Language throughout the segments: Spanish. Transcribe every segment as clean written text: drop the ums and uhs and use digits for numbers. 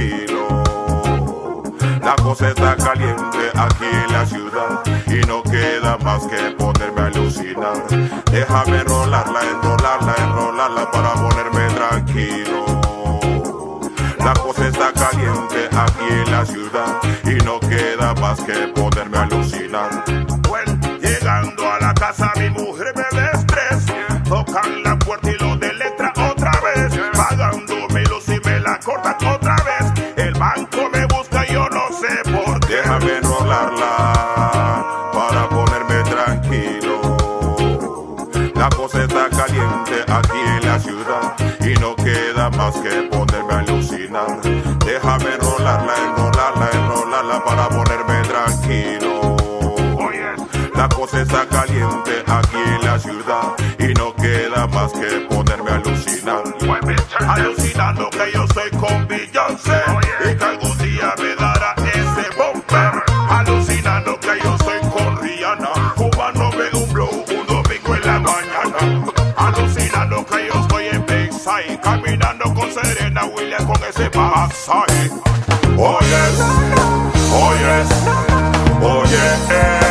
tranquilo. La cosa está caliente aquí en la ciudad y no queda más que ponerme a alucinar. Déjame enrolarla, enrolarla, enrolarla para ponerme tranquilo. La cosa está caliente aquí en la ciudad y no queda más que ponerme a alucinar. Bueno, llegando a la casa mi mujer me da estrés. Tocan la puerta y lo de Electra otra vez. Pagándome luz y me la cortan otra vez. El banco me busca y yo no sé por qué. Déjame enrolarla para ponerme tranquilo. La cosa está caliente aquí en la ciudad y no queda más que ponerme a alucinar. Déjame enrolarla, enrolarla, enrolarla para ponerme tranquilo. La cosa está caliente aquí en la ciudad y no queda más que ponerme a alucinar. Alucinando que yo estoy con Beyoncé y que algún día me dará ese bumper. Alucinando que yo estoy con Rihanna, fumándome un blow un domingo en la mañana. Alucinando que yo estoy en Bayside, caminando con Serena Williams con ese backside. Oyes, oyes, oyes.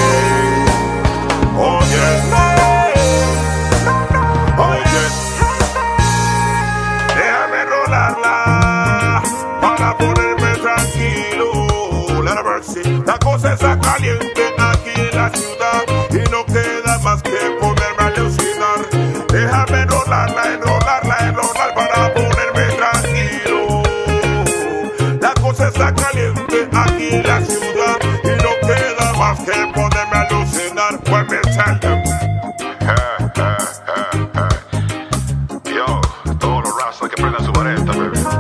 Déjame enrolarla para ponerme tranquilo. La cosa está caliente aquí en la ciudad y no queda más que ponerme a alucinar. Déjame enrolarla, enrolarla, enrolar para ponerme tranquilo. La cosa está caliente aquí en la ciudad y no queda más que ponerme a alucinar. Pues me salen. Yo, todos los rasos que prendan su vareta, baby.